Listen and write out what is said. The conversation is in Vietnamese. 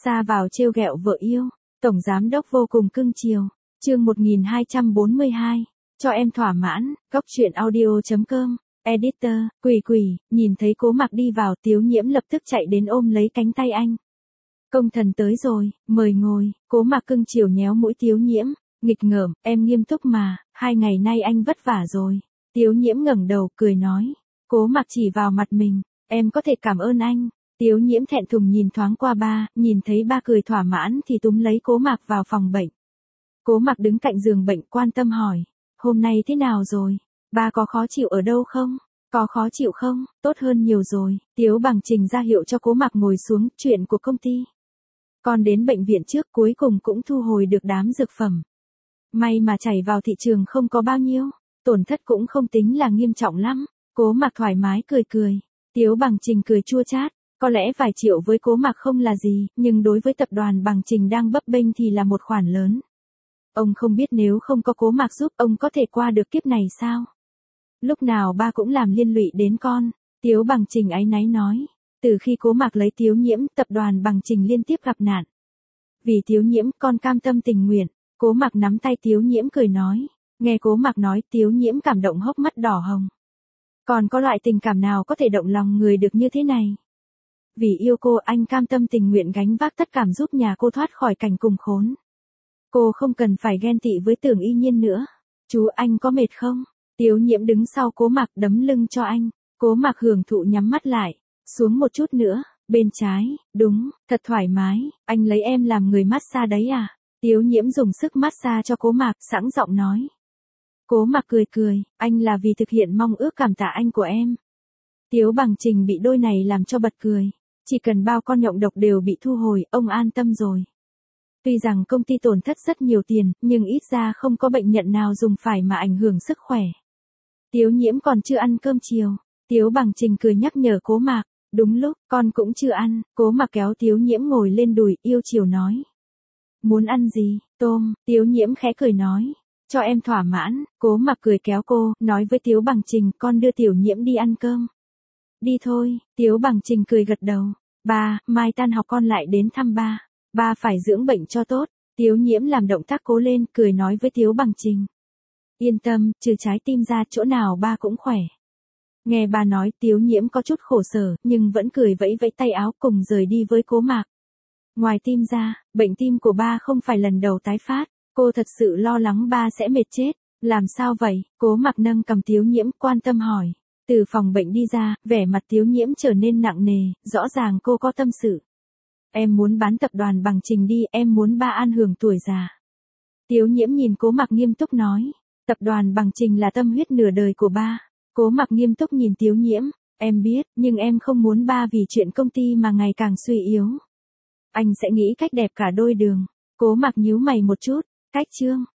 Ra vào trêu ghẹo vợ yêu, tổng giám đốc vô cùng cưng chiều. Chương 1242, cho em thỏa mãn, góc truyện audio.com. Editor, Quỷ, nhìn thấy Cố Mặc đi vào, Tiếu Nhiễm lập tức chạy đến ôm lấy cánh tay anh. Công thần tới rồi, mời ngồi. Cố Mặc cưng chiều nhéo mũi Tiếu Nhiễm, nghịch ngợm, em nghiêm túc mà, 2 ngày nay anh vất vả rồi. Tiếu Nhiễm ngẩng đầu, cười nói. Cố Mặc chỉ vào mặt mình, em có thể cảm ơn anh. Tiếu Nhiễm thẹn thùng nhìn thoáng qua ba, nhìn thấy ba cười thỏa mãn thì túm lấy Cố Mặc vào phòng bệnh. Cố Mặc đứng cạnh giường bệnh quan tâm hỏi, hôm nay thế nào rồi? Ba có khó chịu ở đâu không? Có khó chịu không? Tốt hơn nhiều rồi. Tiếu Bằng Trình ra hiệu cho Cố Mặc ngồi xuống, chuyện của công ty. Con đến bệnh viện trước cuối cùng cũng thu hồi được đám dược phẩm. May mà chảy vào thị trường không có bao nhiêu, tổn thất cũng không tính là nghiêm trọng lắm. Cố Mặc thoải mái cười. Tiếu Bằng Trình cười chua chát, có lẽ vài triệu với Cố Mặc không là gì, nhưng đối với tập đoàn Bằng Trình đang bấp bênh thì là một khoản lớn. Ông không biết nếu không có Cố Mặc giúp ông có thể qua được kiếp này sao? Lúc nào ba cũng làm liên lụy đến con. Tiếu Bằng Trình áy náy nói. Từ khi Cố Mặc lấy Tiếu Nhiễm, tập đoàn Bằng Trình liên tiếp gặp nạn. Vì Tiếu Nhiễm, con cam tâm tình nguyện. Cố Mặc nắm tay Tiếu Nhiễm cười nói. Nghe Cố Mặc nói, Tiếu Nhiễm cảm động hốc mắt đỏ hồng. Còn có loại tình cảm nào có thể động lòng người được như thế này? Vì yêu cô, anh cam tâm tình nguyện gánh vác tất cả giúp nhà cô thoát khỏi cảnh cùng khốn. Cô không cần phải ghen tị với Tưởng Y Nhiên nữa. Chú anh có mệt không? Tiếu Nhiễm đứng sau Cố Mặc đấm lưng cho anh. Cố Mặc hưởng thụ nhắm mắt lại. Xuống một chút nữa, bên trái, đúng, thật thoải mái, anh lấy em làm người massage đấy à? Tiếu Nhiễm dùng sức massage cho Cố Mặc, sẵn giọng nói. Cố Mặc cười, anh là vì thực hiện mong ước cảm tạ anh của em. Tiếu Bằng Trình bị đôi này làm cho bật cười. Chỉ cần bao con nhộng độc đều bị thu hồi, ông an tâm rồi. Tuy rằng công ty tổn thất rất nhiều tiền, nhưng ít ra không có bệnh nhân nào dùng phải mà ảnh hưởng sức khỏe. Tiếu Nhiễm còn chưa ăn cơm chiều. Tiếu Bằng Trình cười nhắc nhở Cố Mặc. Đúng lúc, con cũng chưa ăn. Cố Mặc kéo Tiếu Nhiễm ngồi lên đùi, yêu chiều nói. Muốn ăn gì? Tôm. Tiếu Nhiễm khẽ cười nói. Cho em thỏa mãn. Cố Mặc cười kéo cô, nói với Tiếu Bằng Trình, con đưa Tiểu Nhiễm đi ăn cơm. Đi thôi. Tiếu Bằng Trình cười gật đầu. Ba, mai tan học con lại đến thăm ba. Ba phải dưỡng bệnh cho tốt. Tiếu Nhiễm làm động tác cố lên, cười nói với Tiếu Bằng Trình. Yên tâm, trừ trái tim ra chỗ nào ba cũng khỏe. Nghe ba nói, Tiếu Nhiễm có chút khổ sở, nhưng vẫn cười vẫy vẫy tay áo cùng rời đi với Cố Mặc. Ngoài tim ra, bệnh tim của ba không phải lần đầu tái phát, cô thật sự lo lắng ba sẽ mệt chết. Làm sao vậy? Cố Mặc nâng cầm Tiếu Nhiễm quan tâm hỏi. Từ phòng bệnh đi ra, vẻ mặt Tiếu Nhiễm trở nên nặng nề, rõ ràng cô có tâm sự. Em muốn bán tập đoàn Bằng Trình đi, em muốn ba an hưởng tuổi già. Tiếu Nhiễm nhìn Cố Mặc nghiêm túc nói. Tập đoàn Bằng Trình là tâm huyết nửa đời của ba. Cố Mặc nghiêm túc nhìn Tiếu Nhiễm. Em biết, nhưng em không muốn ba vì chuyện công ty mà ngày càng suy yếu. Anh sẽ nghĩ cách đẹp cả đôi đường. Cố Mặc nhíu mày một chút. Cách chương.